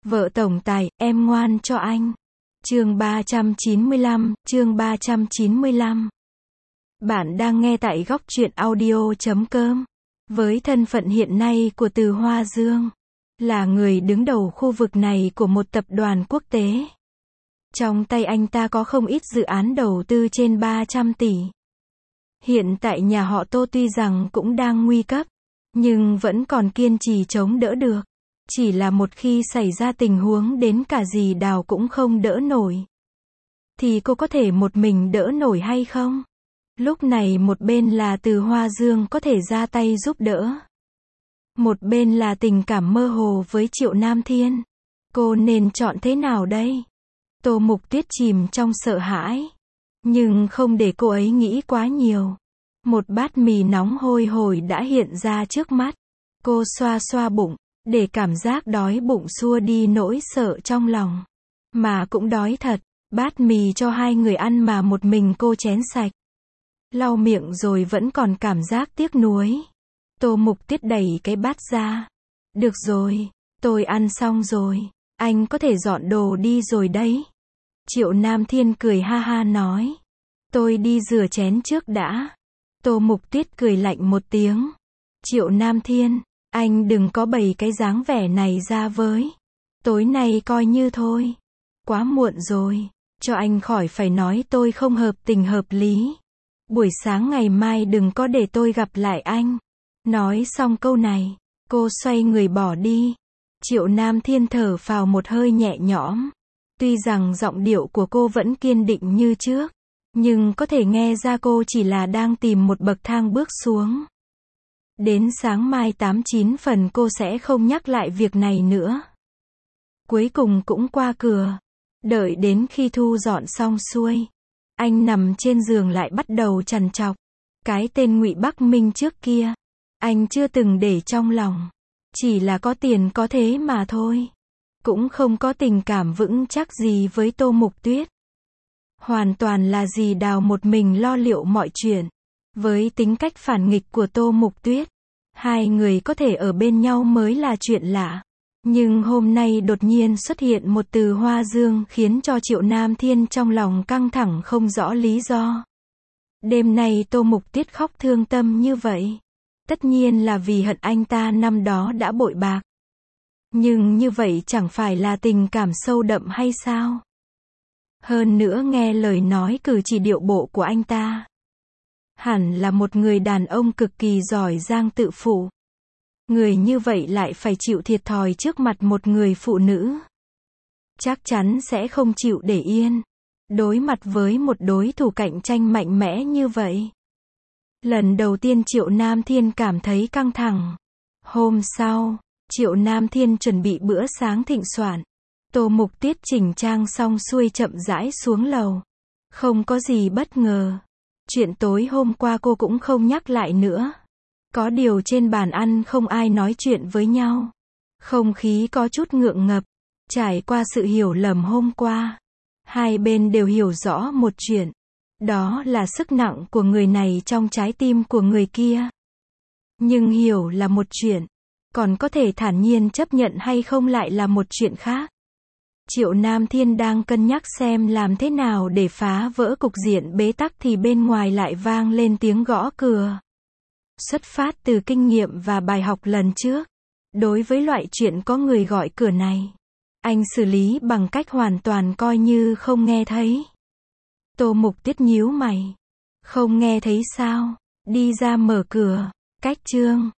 Vợ tổng tài, em ngoan cho anh. Chương 395. Bạn đang nghe tại góc truyện audio.com. Với thân phận hiện nay của Từ Hoa Dương, là người đứng đầu khu vực này của một tập đoàn quốc tế. Trong tay anh ta có không ít dự án đầu tư trên 300 tỷ. Hiện tại nhà họ Tô tuy rằng cũng đang nguy cấp, nhưng vẫn còn kiên trì chống đỡ được. Chỉ là một khi xảy ra tình huống đến cả dì Đào cũng không đỡ nổi, thì cô có thể một mình đỡ nổi hay không? Lúc này một bên là Từ Hoa Dương có thể ra tay giúp đỡ, một bên là tình cảm mơ hồ với Triệu Nam Thiên. Cô nên chọn thế nào đây? Tô Mục Tuyết chìm trong sợ hãi, nhưng không để cô ấy nghĩ quá nhiều. Một bát mì nóng hôi hổi đã hiện ra trước mắt. Cô xoa xoa bụng, để cảm giác đói bụng xua đi nỗi sợ trong lòng. Mà cũng đói thật, bát mì cho hai người ăn mà một mình cô chén sạch. Lau miệng rồi vẫn còn cảm giác tiếc nuối. Tô Mục Tuyết đẩy cái bát ra. Được rồi, tôi ăn xong rồi, anh có thể dọn đồ đi rồi đấy. Triệu Nam Thiên cười ha ha nói. Tôi đi rửa chén trước đã. Tô Mục Tuyết cười lạnh một tiếng. Triệu Nam Thiên, anh đừng có bày cái dáng vẻ này ra với. Tối nay coi như thôi. Quá muộn rồi, cho anh khỏi phải nói tôi không hợp tình hợp lý. Buổi sáng ngày mai đừng có để tôi gặp lại anh. Nói xong câu này, cô xoay người bỏ đi. Triệu Nam Thiên thở phào một hơi nhẹ nhõm. Tuy rằng giọng điệu của cô vẫn kiên định như trước, nhưng có thể nghe ra cô chỉ là đang tìm một bậc thang bước xuống. Đến sáng mai 8-9 phần cô sẽ không nhắc lại việc này nữa. Cuối cùng cũng qua cửa. Đợi đến khi thu dọn xong xuôi, anh nằm trên giường lại bắt đầu trằn trọc. Cái tên Ngụy Bắc Minh trước kia, anh chưa từng để trong lòng. Chỉ là có tiền có thế mà thôi. Cũng không có tình cảm vững chắc gì với Tô Mục Tuyết. Hoàn toàn là dì Đào một mình lo liệu mọi chuyện. Với tính cách phản nghịch của Tô Mục Tuyết, hai người có thể ở bên nhau mới là chuyện lạ. Nhưng hôm nay đột nhiên xuất hiện một Từ Hoa Dương khiến cho Triệu Nam Thiên trong lòng căng thẳng không rõ lý do. Đêm nay Tô Mục Tuyết khóc thương tâm như vậy, tất nhiên là vì hận anh ta năm đó đã bội bạc. Nhưng như vậy chẳng phải là tình cảm sâu đậm hay sao? Hơn nữa nghe lời nói cử chỉ điệu bộ của anh ta, hẳn là một người đàn ông cực kỳ giỏi giang tự phụ. Người như vậy lại phải chịu thiệt thòi trước mặt một người phụ nữ. Chắc chắn sẽ không chịu để yên, đối mặt với một đối thủ cạnh tranh mạnh mẽ như vậy. Lần đầu tiên Triệu Nam Thiên cảm thấy căng thẳng. Hôm sau, Triệu Nam Thiên chuẩn bị bữa sáng thịnh soạn. Tô Mục Tuyết chỉnh trang xong xuôi chậm rãi xuống lầu. Không có gì bất ngờ. Chuyện tối hôm qua cô cũng không nhắc lại nữa. Có điều trên bàn ăn không ai nói chuyện với nhau. Không khí có chút ngượng ngập. Trải qua sự hiểu lầm hôm qua, hai bên đều hiểu rõ một chuyện. Đó là sức nặng của người này trong trái tim của người kia. Nhưng hiểu là một chuyện, còn có thể thản nhiên chấp nhận hay không lại là một chuyện khác. Triệu Nam Thiên đang cân nhắc xem làm thế nào để phá vỡ cục diện bế tắc thì bên ngoài lại vang lên tiếng gõ cửa. Xuất phát từ kinh nghiệm và bài học lần trước, đối với loại chuyện có người gọi cửa này, anh xử lý bằng cách hoàn toàn coi như không nghe thấy. Tô Mục Tuyết nhíu mày. Không nghe thấy sao? Đi ra mở cửa. Cách chương